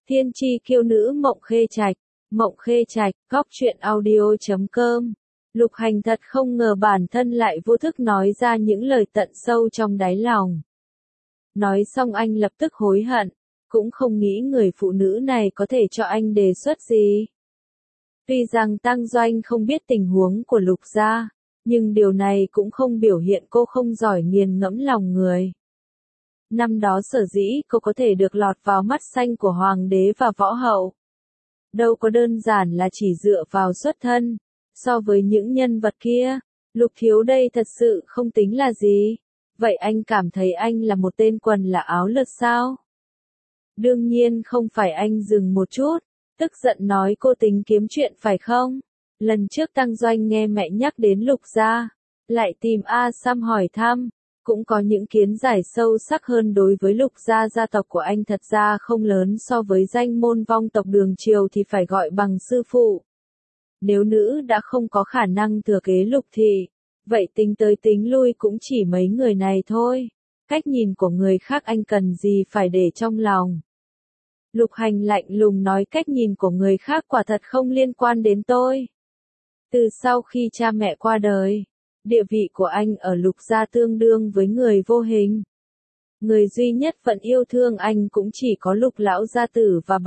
Thiên tri kiêu nữ Mộng Khê Trạch, Mộng Khê Trạch, Góc Truyện Audio.com. Lục Hành thật không ngờ bản thân lại vô thức nói ra những lời tận sâu trong đáy lòng. Nói xong anh lập tức hối hận, cũng không nghĩ người phụ nữ này có thể cho anh đề xuất gì. Tuy rằng Tăng Doanh không biết tình huống của Lục gia, nhưng điều này cũng không biểu hiện cô không giỏi nghiền ngẫm lòng người. Năm đó sở dĩ cô có thể được lọt vào mắt xanh của hoàng đế và võ hậu. Đâu có đơn giản là chỉ dựa vào xuất thân, so với những nhân vật kia, Lục Thiếu đây thật sự không tính là gì. Vậy anh cảm thấy anh là một tên quần là áo lượt sao? Đương nhiên không phải. Anh dừng một chút, tức giận nói cô tính kiếm chuyện phải không? Lần trước Tăng Doanh nghe mẹ nhắc đến Lục gia, lại tìm A Sam hỏi thăm, cũng có những kiến giải sâu sắc hơn đối với Lục gia tộc của anh thật ra không lớn so với danh môn vong tộc Đường Triều thì phải gọi bằng sư phụ. Nếu nữ đã không có khả năng thừa kế Lục thị, vậy tính tới tính lui cũng chỉ mấy người này thôi. Cách nhìn của người khác anh cần gì phải để trong lòng. Lục Hành lạnh lùng nói cách nhìn của người khác quả thật không liên quan đến tôi. Từ sau khi cha mẹ qua đời, địa vị của anh ở Lục gia tương đương với người vô hình. Người duy nhất vẫn yêu thương anh cũng chỉ có Lục lão gia tử và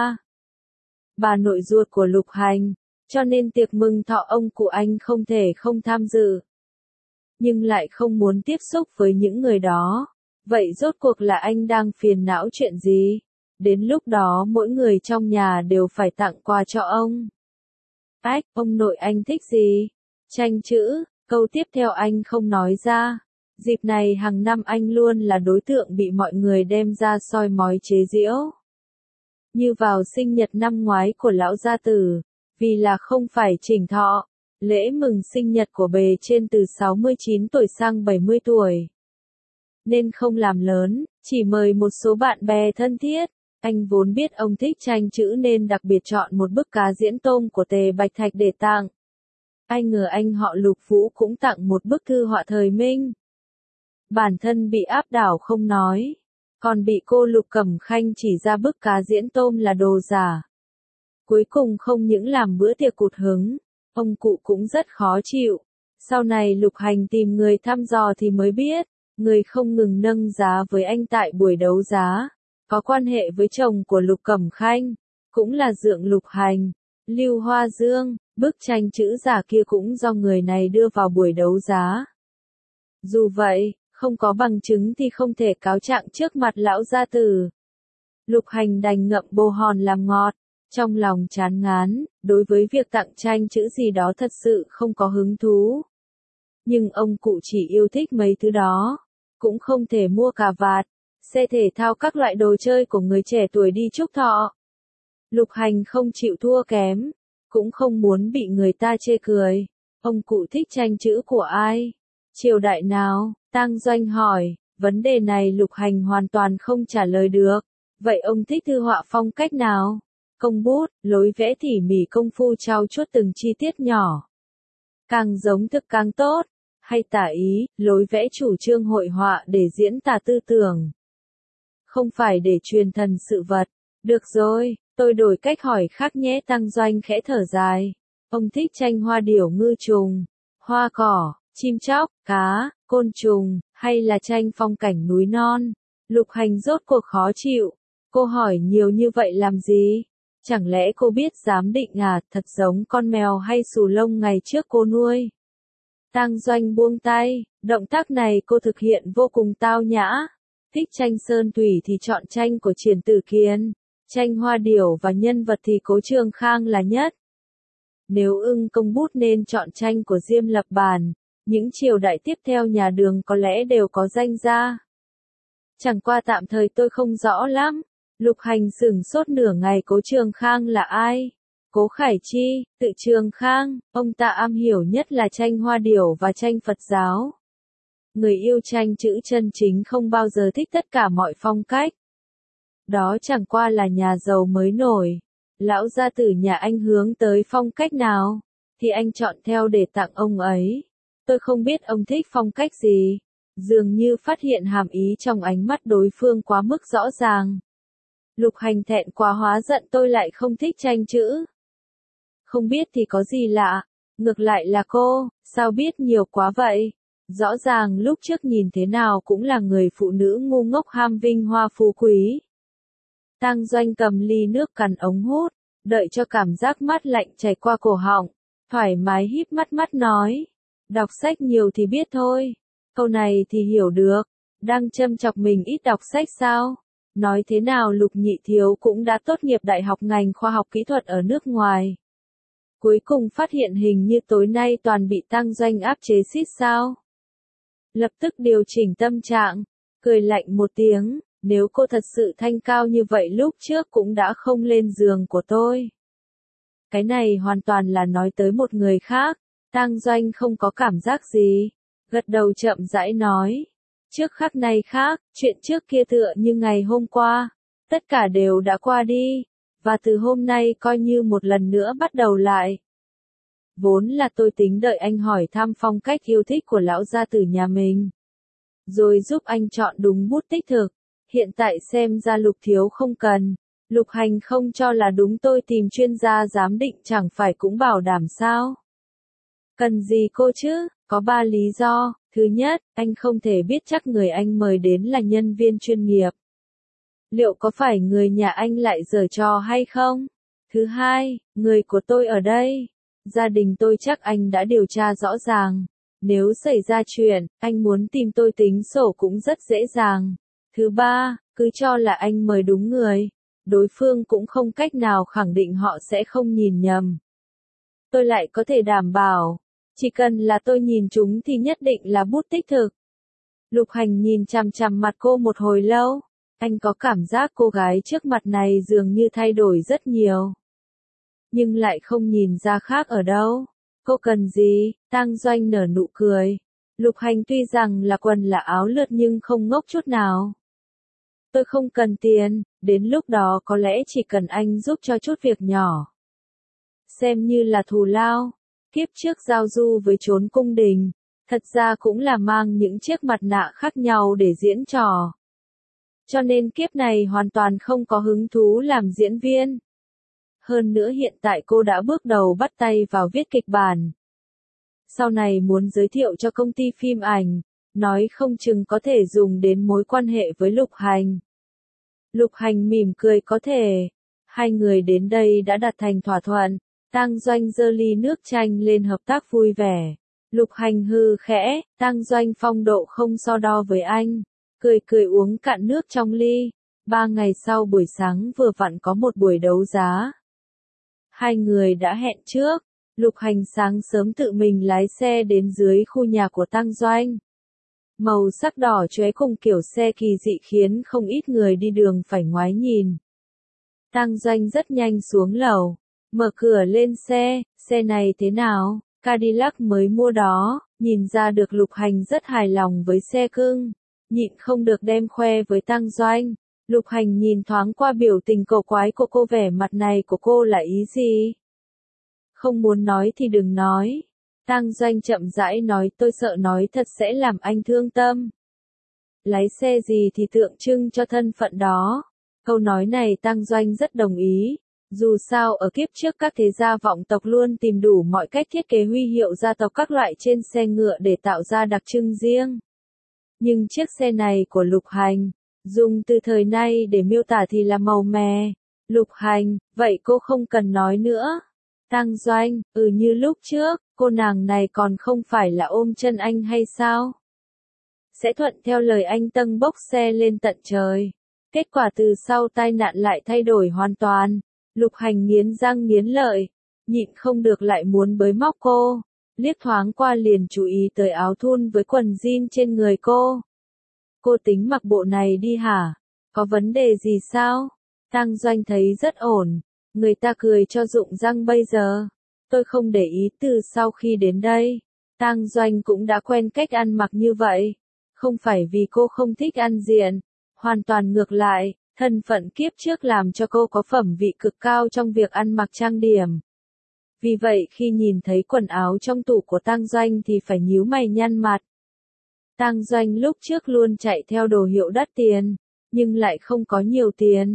bà nội ruột của Lục Hành, cho nên tiệc mừng thọ ông cụ anh không thể không tham dự. Nhưng lại không muốn tiếp xúc với những người đó. Vậy rốt cuộc là anh đang phiền não chuyện gì? Đến lúc đó mỗi người trong nhà đều phải tặng quà cho ông. Ách, ông nội anh thích gì? Tranh chữ, câu tiếp theo anh không nói ra. Dịp này hàng năm anh luôn là đối tượng bị mọi người đem ra soi mói chế giễu. Như vào sinh nhật năm ngoái của lão gia tử, vì là không phải chỉnh thọ, lễ mừng sinh nhật của bề trên từ 69 tuổi sang 70 tuổi. Nên không làm lớn, chỉ mời một số bạn bè thân thiết. Anh vốn biết ông thích tranh chữ nên đặc biệt chọn một bức cá diễn tôm của Tề Bạch Thạch để tặng. Ai ngờ anh họ Lục Vũ cũng tặng một bức thư họa thời Minh. Bản thân bị áp đảo không nói, còn bị cô Lục Cẩm Khanh chỉ ra bức cá diễn tôm là đồ giả. Cuối cùng không những làm bữa tiệc cụt hứng, ông cụ cũng rất khó chịu. Sau này Lục Hành tìm người thăm dò thì mới biết, người không ngừng nâng giá với anh tại buổi đấu giá, có quan hệ với chồng của Lục Cẩm Khanh, cũng là dượng Lục Hành, Lưu Hoa Dương. Bức tranh chữ giả kia cũng do người này đưa vào buổi đấu giá. Dù vậy, không có bằng chứng thì không thể cáo trạng trước mặt lão gia tử. Lục Hành đành ngậm bồ hòn làm ngọt, trong lòng chán ngán, đối với việc tặng tranh chữ gì đó thật sự không có hứng thú. Nhưng ông cụ chỉ yêu thích mấy thứ đó, cũng không thể mua cà vạt, xe thể thao các loại đồ chơi của người trẻ tuổi đi chúc thọ. Lục Hành không chịu thua kém, cũng không muốn bị người ta chê cười. Ông cụ thích tranh chữ của ai? Triều đại nào? Tăng Doanh hỏi. Vấn đề này Lục Hành hoàn toàn không trả lời được. Vậy ông thích thư họa phong cách nào? Công bút, lối vẽ tỉ mỉ công phu trau chuốt từng chi tiết nhỏ. Càng giống thực càng tốt. Hay tả ý, lối vẽ chủ trương hội họa để diễn tả tư tưởng. Không phải để truyền thần sự vật. Được rồi, tôi đổi cách hỏi khác nhé. Tăng Doanh khẽ thở dài. Ông thích tranh hoa điểu ngư trùng, hoa cỏ, chim chóc, cá, côn trùng, hay là tranh phong cảnh núi non? Lục Hành rốt cuộc khó chịu. Cô hỏi nhiều như vậy làm gì? Chẳng lẽ cô biết giám định à, thật giống con mèo hay xù lông ngày trước cô nuôi? Tăng Doanh buông tay, động tác này cô thực hiện vô cùng tao nhã. Thích tranh sơn thủy thì chọn tranh của Triển Tử Kiên, tranh hoa điểu và nhân vật thì Cố Trường Khang là nhất. Nếu ưng công bút nên chọn tranh của Diêm Lập Bản, những triều đại tiếp theo nhà Đường có lẽ đều có danh gia. Chẳng qua tạm thời tôi không rõ lắm. Lục Hành sửng sốt nửa ngày. Cố Trường Khang là ai? Cố Khải Chi, tự Trường Khang, ông ta am hiểu nhất là tranh hoa điểu và tranh Phật giáo. Người yêu tranh chữ chân chính không bao giờ thích tất cả mọi phong cách. Đó chẳng qua là nhà giàu mới nổi. Lão gia tử nhà anh hướng tới phong cách nào, thì anh chọn theo để tặng ông ấy. Tôi không biết ông thích phong cách gì. Dường như phát hiện hàm ý trong ánh mắt đối phương quá mức rõ ràng. Lục Hành thẹn quá hóa giận, tôi lại không thích tranh chữ. Không biết thì có gì lạ, ngược lại là cô, sao biết nhiều quá vậy? Rõ ràng lúc trước nhìn thế nào cũng là người phụ nữ ngu ngốc ham vinh hoa phú quý. Tang Doanh cầm ly nước cắn ống hút, đợi cho cảm giác mát lạnh chảy qua cổ họng, thoải mái híp mắt nói. Đọc sách nhiều thì biết thôi. Câu này thì hiểu được. Đang châm chọc mình ít đọc sách sao? Nói thế nào Lục Nhị Thiếu cũng đã tốt nghiệp đại học ngành khoa học kỹ thuật ở nước ngoài. Cuối cùng phát hiện hình như tối nay toàn bị Tang Doanh áp chế xít sao. Lập tức điều chỉnh tâm trạng, cười lạnh một tiếng, nếu cô thật sự thanh cao như vậy lúc trước cũng đã không lên giường của tôi. Cái này hoàn toàn là nói tới một người khác. Tang Doanh không có cảm giác gì, gật đầu chậm rãi nói. Trước khắc này khác, chuyện trước kia tựa như ngày hôm qua, tất cả đều đã qua đi, và từ hôm nay coi như một lần nữa bắt đầu lại. Vốn là tôi tính đợi anh hỏi thăm phong cách yêu thích của lão gia tử nhà mình, rồi giúp anh chọn đúng bút tích thực. Hiện tại xem ra Lục Thiếu không cần, Lục Hành không cho là đúng, tôi tìm chuyên gia giám định chẳng phải cũng bảo đảm sao? Cần gì cô chứ? Có 3 lý do. Thứ nhất, anh không thể biết chắc người anh mời đến là nhân viên chuyên nghiệp. Liệu có phải người nhà anh lại giở trò hay không? Thứ hai, người của tôi ở đây. Gia đình tôi chắc anh đã điều tra rõ ràng. Nếu xảy ra chuyện, anh muốn tìm tôi tính sổ cũng rất dễ dàng. Thứ ba, cứ cho là anh mời đúng người. Đối phương cũng không cách nào khẳng định họ sẽ không nhìn nhầm. Tôi lại có thể đảm bảo. Chỉ cần là tôi nhìn chúng thì nhất định là bút tích thực. Lục Hành nhìn chằm chằm mặt cô một hồi lâu. Anh có cảm giác cô gái trước mặt này dường như thay đổi rất nhiều. Nhưng lại không nhìn ra khác ở đâu. Cô cần gì? Tang Doanh nở nụ cười. Lục Hành tuy rằng là quần là áo lượt nhưng không ngốc chút nào. Tôi không cần tiền, đến lúc đó có lẽ chỉ cần anh giúp cho chút việc nhỏ. Xem như là thù lao. Kiếp trước giao du với chốn cung đình, thật ra cũng là mang những chiếc mặt nạ khác nhau để diễn trò. Cho nên kiếp này hoàn toàn không có hứng thú làm diễn viên. Hơn nữa hiện tại cô đã bước đầu bắt tay vào viết kịch bản. Sau này muốn giới thiệu cho công ty phim ảnh, nói không chừng có thể dùng đến mối quan hệ với Lục Hành. Lục Hành mỉm cười, có thể. Hai người đến đây đã đạt thành thỏa thuận. Tang Doanh giơ ly nước chanh lên hợp tác vui vẻ. Lục Hành hừ khẽ, Tang Doanh phong độ không so đo với anh. Cười uống cạn nước trong ly. 3 ngày sau buổi sáng vừa vặn có một buổi đấu giá. Hai người đã hẹn trước. Lục Hành sáng sớm tự mình lái xe đến dưới khu nhà của Tang Doanh. Màu sắc đỏ chóe cùng kiểu xe kỳ dị khiến không ít người đi đường phải ngoái nhìn. Tang Doanh rất nhanh xuống lầu. Mở cửa lên xe này thế nào? Cadillac mới mua đó, nhìn ra được Lục Hành rất hài lòng với xe cưng, nhịn không được đem khoe với Tang Doanh. Lục Hành nhìn thoáng qua biểu tình cổ quái của cô, vẻ mặt này của cô là ý gì? Không muốn nói thì đừng nói. Tang Doanh chậm rãi nói, tôi sợ nói thật sẽ làm anh thương tâm. Lái xe gì thì tượng trưng cho thân phận đó. Câu nói này Tang Doanh rất đồng ý. Dù sao ở kiếp trước các thế gia vọng tộc luôn tìm đủ mọi cách thiết kế huy hiệu gia tộc các loại trên xe ngựa để tạo ra đặc trưng riêng. Nhưng chiếc xe này của Lục Hành, dùng từ thời nay để miêu tả thì là màu mè. Lục Hành, vậy cô không cần nói nữa. Tang Doanh, như lúc trước, cô nàng này còn không phải là ôm chân anh hay sao? Sẽ thuận theo lời anh tâng bốc xe lên tận trời. Kết quả từ sau tai nạn lại thay đổi hoàn toàn. Lục Hành nghiến răng nghiến lợi, nhịn không được lại muốn bới móc cô, liếc thoáng qua liền chú ý tới áo thun với quần jean trên người cô. Cô tính mặc bộ này đi hả? Có vấn đề gì sao? Tang Doanh thấy rất ổn, người ta cười cho rụng răng bây giờ. Tôi không để ý, từ sau khi đến đây, Tang Doanh cũng đã quen cách ăn mặc như vậy. Không phải vì cô không thích ăn diện, hoàn toàn ngược lại. Thân phận kiếp trước làm cho cô có phẩm vị cực cao trong việc ăn mặc trang điểm. Vì vậy khi nhìn thấy quần áo trong tủ của Tang Doanh thì phải nhíu mày nhăn mặt. Tang Doanh lúc trước luôn chạy theo đồ hiệu đắt tiền, nhưng lại không có nhiều tiền.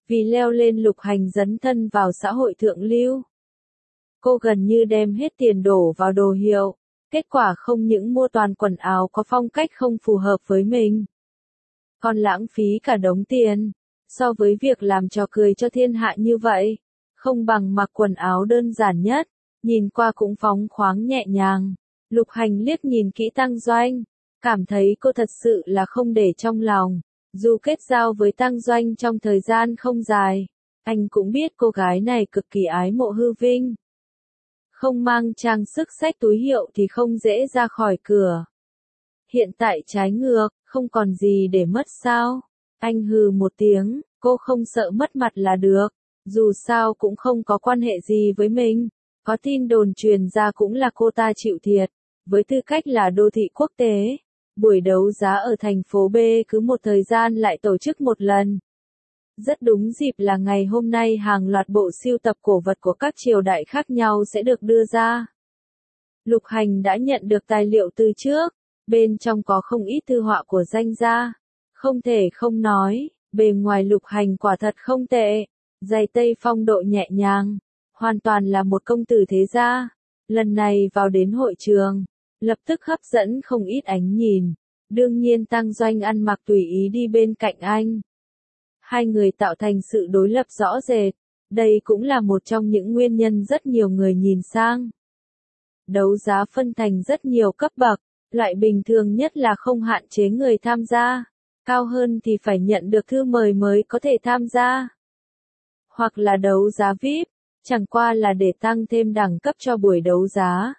Vì leo lên Lục Hành dấn thân vào xã hội thượng lưu. Cô gần như đem hết tiền đổ vào đồ hiệu, kết quả không những mua toàn quần áo có phong cách không phù hợp với mình, còn lãng phí cả đống tiền. So với việc làm trò cười cho thiên hạ như vậy, không bằng mặc quần áo đơn giản nhất, nhìn qua cũng phóng khoáng nhẹ nhàng. Lục Hành liếc nhìn kỹ Tăng Doanh, cảm thấy cô thật sự là không để trong lòng. Dù kết giao với Tăng Doanh trong thời gian không dài, anh cũng biết cô gái này cực kỳ ái mộ hư vinh. Không mang trang sức xách túi hiệu thì không dễ ra khỏi cửa. Hiện tại trái ngược, không còn gì để mất sao? Anh hừ một tiếng, cô không sợ mất mặt là được, dù sao cũng không có quan hệ gì với mình. Có tin đồn truyền ra cũng là cô ta chịu thiệt, với tư cách là đô thị quốc tế. Buổi đấu giá ở thành phố B cứ một thời gian lại tổ chức một lần. Rất đúng dịp là ngày hôm nay hàng loạt bộ sưu tập cổ vật của các triều đại khác nhau sẽ được đưa ra. Lục Hành đã nhận được tài liệu từ trước, bên trong có không ít thư họa của danh gia. Không thể không nói, bề ngoài Lục Hành quả thật không tệ, giày tây phong độ nhẹ nhàng, hoàn toàn là một công tử thế gia. Lần này vào đến hội trường, lập tức hấp dẫn không ít ánh nhìn. Đương nhiên Tăng Doanh ăn mặc tùy ý đi bên cạnh anh. Hai người tạo thành sự đối lập rõ rệt, đây cũng là một trong những nguyên nhân rất nhiều người nhìn sang. Đấu giá phân thành rất nhiều cấp bậc, loại bình thường nhất là không hạn chế người tham gia, cao hơn thì phải nhận được thư mời mới có thể tham gia. Hoặc là đấu giá VIP, chẳng qua là để tăng thêm đẳng cấp cho buổi đấu giá.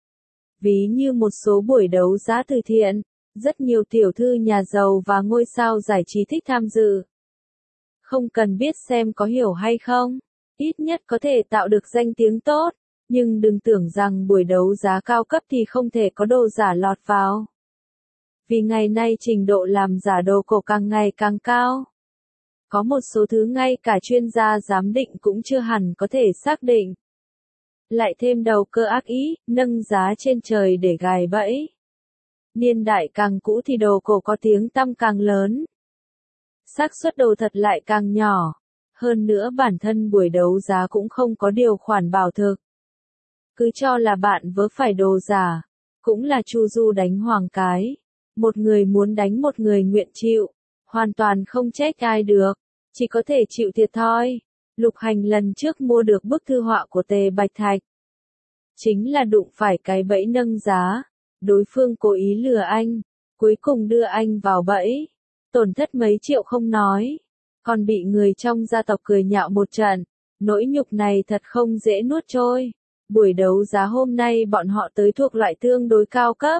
Ví như một số buổi đấu giá từ thiện, rất nhiều tiểu thư nhà giàu và ngôi sao giải trí thích tham dự. Không cần biết xem có hiểu hay không, ít nhất có thể tạo được danh tiếng tốt, nhưng đừng tưởng rằng buổi đấu giá cao cấp thì không thể có đồ giả lọt vào. Vì ngày nay trình độ làm giả đồ cổ càng ngày càng cao. Có một số thứ ngay cả chuyên gia giám định cũng chưa hẳn có thể xác định. Lại thêm đầu cơ ác ý, nâng giá trên trời để gài bẫy. Niên đại càng cũ thì đồ cổ có tiếng tăm càng lớn. Xác suất đồ thật lại càng nhỏ. Hơn nữa bản thân buổi đấu giá cũng không có điều khoản bảo thực. Cứ cho là bạn vớ phải đồ giả, cũng là chu du đánh hoàng cái. Một người muốn đánh một người nguyện chịu, hoàn toàn không trách ai được, chỉ có thể chịu thiệt thôi. Lục Hành lần trước mua được bức thư họa của Tề Bạch Thạch. Chính là đụng phải cái bẫy nâng giá, đối phương cố ý lừa anh, cuối cùng đưa anh vào bẫy, tổn thất mấy triệu không nói, còn bị người trong gia tộc cười nhạo một trận, nỗi nhục này thật không dễ nuốt trôi. Buổi đấu giá hôm nay bọn họ tới thuộc loại tương đối cao cấp,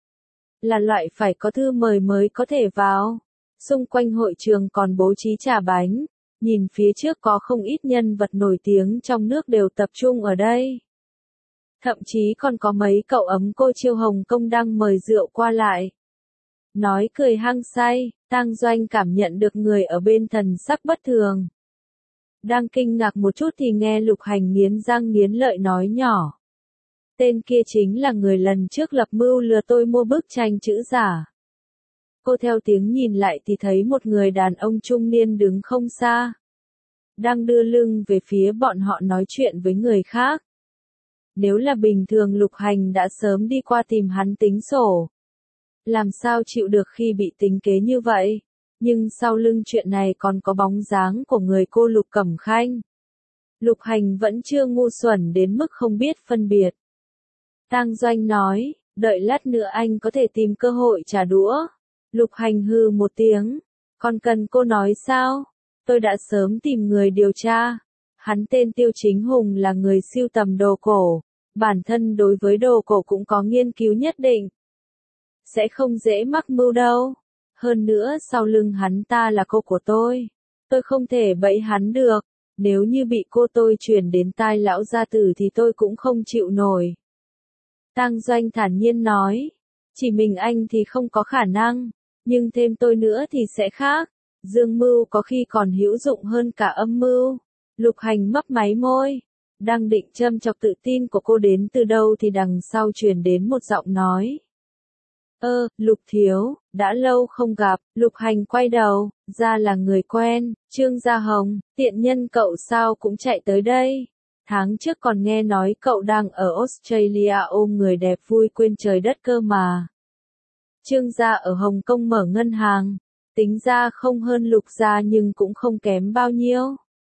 là loại phải có thư mời mới có thể vào. Xung quanh hội trường còn bố trí trà bánh, nhìn phía trước có không ít nhân vật nổi tiếng trong nước đều tập trung ở đây. Thậm chí còn có mấy cậu ấm cô chiêu Hồng Kông đang mời rượu qua lại. Nói cười hăng say, Tăng Doanh cảm nhận được người ở bên thần sắc bất thường. Đang kinh ngạc một chút thì nghe Lục Hành nghiến răng nghiến lợi nói nhỏ. Tên kia chính là người lần trước lập mưu lừa tôi mua bức tranh chữ giả. Cô theo tiếng nhìn lại thì thấy một người đàn ông trung niên đứng không xa. Đang đưa lưng về phía bọn họ nói chuyện với người khác. Nếu là bình thường Lục Hành đã sớm đi qua tìm hắn tính sổ. Làm sao chịu được khi bị tính kế như vậy? Nhưng sau lưng chuyện này còn có bóng dáng của người cô Lục Cẩm Khanh. Lục Hành vẫn chưa ngu xuẩn đến mức không biết phân biệt. Tăng Doanh nói, đợi lát nữa anh có thể tìm cơ hội trả đũa. Lục Hành hừ một tiếng, còn cần cô nói sao? Tôi đã sớm tìm người điều tra. Hắn tên Tiêu Chính Hùng là người sưu tầm đồ cổ, bản thân đối với đồ cổ cũng có nghiên cứu nhất định. Sẽ không dễ mắc mưu đâu. Hơn nữa sau lưng hắn ta là cô của tôi không thể bẫy hắn được. Nếu như bị cô tôi truyền đến tai lão gia tử thì tôi cũng không chịu nổi. Tăng Doanh thản nhiên nói, chỉ mình anh thì không có khả năng, nhưng thêm tôi nữa thì sẽ khác. Dương mưu có khi còn hữu dụng hơn cả âm mưu. Lục Hành mấp máy môi, đang định châm chọc tự tin của cô đến từ đâu thì đằng sau truyền đến một giọng nói. Lục thiếu, đã lâu không gặp, Lục Hành quay đầu, ra là người quen, Trương Gia Hồng, tiện nhân cậu sao cũng chạy tới đây. Tháng trước còn nghe nói cậu đang ở Australia ôm người đẹp vui quên trời đất cơ mà. Trương Gia ở Hồng Kông mở ngân hàng, tính ra không hơn Lục Gia nhưng cũng không kém bao nhiêu.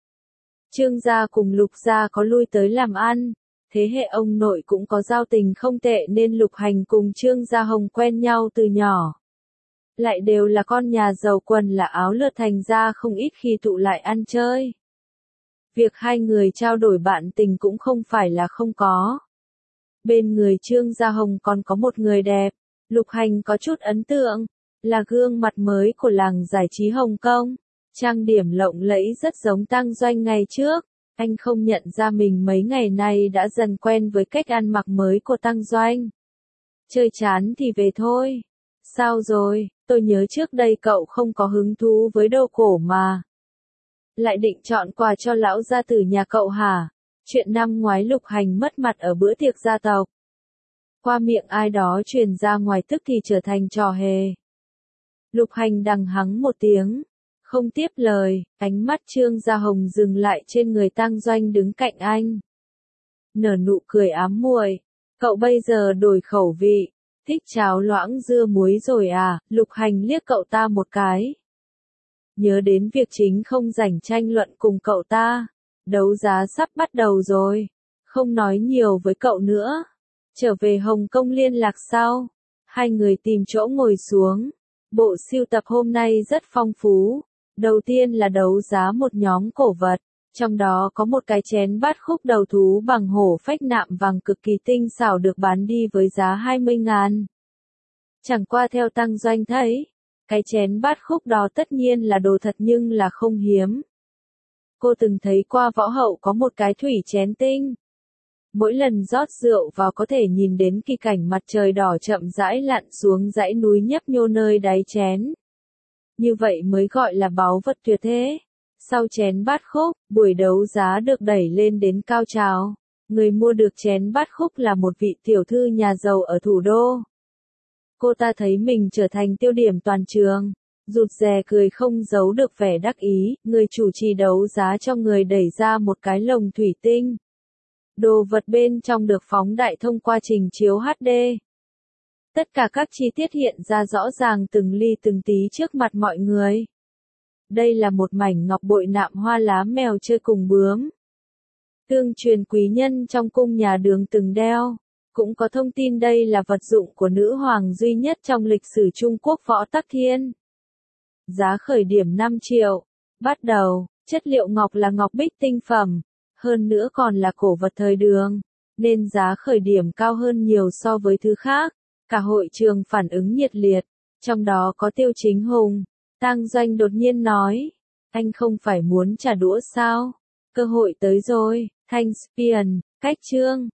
Trương Gia cùng Lục Gia có lui tới làm ăn, thế hệ ông nội cũng có giao tình không tệ nên Lục Hành cùng Trương Gia Hồng quen nhau từ nhỏ. Lại đều là con nhà giàu quần là áo lượt thành ra không ít khi tụ lại ăn chơi. Việc hai người trao đổi bạn tình cũng không phải là không có. Bên người Trương Gia Hồng còn có một người đẹp, Lục Hành có chút ấn tượng, là gương mặt mới của làng giải trí Hồng Kông. Trang điểm lộng lẫy rất giống Tăng Doanh ngày trước, anh không nhận ra mình mấy ngày nay đã dần quen với cách ăn mặc mới của Tăng Doanh. Chơi chán thì về thôi. Sao rồi, tôi nhớ trước đây cậu không có hứng thú với đồ cổ mà. Lại định chọn quà cho lão gia tử nhà cậu hả? Chuyện năm ngoái Lục Hành mất mặt ở bữa tiệc gia tộc. Qua miệng ai đó truyền ra ngoài tức thì trở thành trò hề. Lục Hành đằng hắng một tiếng, không tiếp lời, ánh mắt Trương Gia Hồng dừng lại trên người Tăng Doanh đứng cạnh anh. Nở nụ cười ám muội, cậu bây giờ đổi khẩu vị, thích cháo loãng dưa muối rồi à? Lục Hành liếc cậu ta một cái. Nhớ đến việc chính không rảnh tranh luận cùng cậu ta, đấu giá sắp bắt đầu rồi, không nói nhiều với cậu nữa. Trở về Hồng Kông liên lạc sau, hai người tìm chỗ ngồi xuống. Bộ sưu tập hôm nay rất phong phú. Đầu tiên là đấu giá một nhóm cổ vật, trong đó có một cái chén bát khúc đầu thú bằng hổ phách nạm vàng cực kỳ tinh xảo được bán đi với giá 20.000. Chẳng qua theo Tăng Doanh thấy, cái chén bát khúc đó tất nhiên là đồ thật nhưng là không hiếm. Cô từng thấy qua võ hậu có một cái thủy chén tinh. Mỗi lần rót rượu vào có thể nhìn đến kỳ cảnh mặt trời đỏ chậm rãi lặn xuống dãy núi nhấp nhô nơi đáy chén. Như vậy mới gọi là báu vật tuyệt thế. Sau chén bát khúc, buổi đấu giá được đẩy lên đến cao trào. Người mua được chén bát khúc là một vị tiểu thư nhà giàu ở thủ đô. Cô ta thấy mình trở thành tiêu điểm toàn trường, rụt rè cười không giấu được vẻ đắc ý. Người chủ trì đấu giá cho người đẩy ra một cái lồng thủy tinh. Đồ vật bên trong được phóng đại thông qua trình chiếu HD. Tất cả các chi tiết hiện ra rõ ràng từng ly từng tí trước mặt mọi người. Đây là một mảnh ngọc bội nạm hoa lá mèo chơi cùng bướm. Tương truyền quý nhân trong cung nhà Đường từng đeo. Cũng có thông tin đây là vật dụng của nữ hoàng duy nhất trong lịch sử Trung Quốc Võ Tắc Thiên. Giá khởi điểm 5 triệu. Bắt đầu, chất liệu ngọc là ngọc bích tinh phẩm. Hơn nữa còn là cổ vật thời Đường, nên giá khởi điểm cao hơn nhiều so với thứ khác. Cả hội trường phản ứng nhiệt liệt, trong đó có Tiêu Chính Hùng. Tăng Doanh đột nhiên nói, anh không phải muốn trả đũa sao? Cơ hội tới rồi. Thanh Spion, cách Trương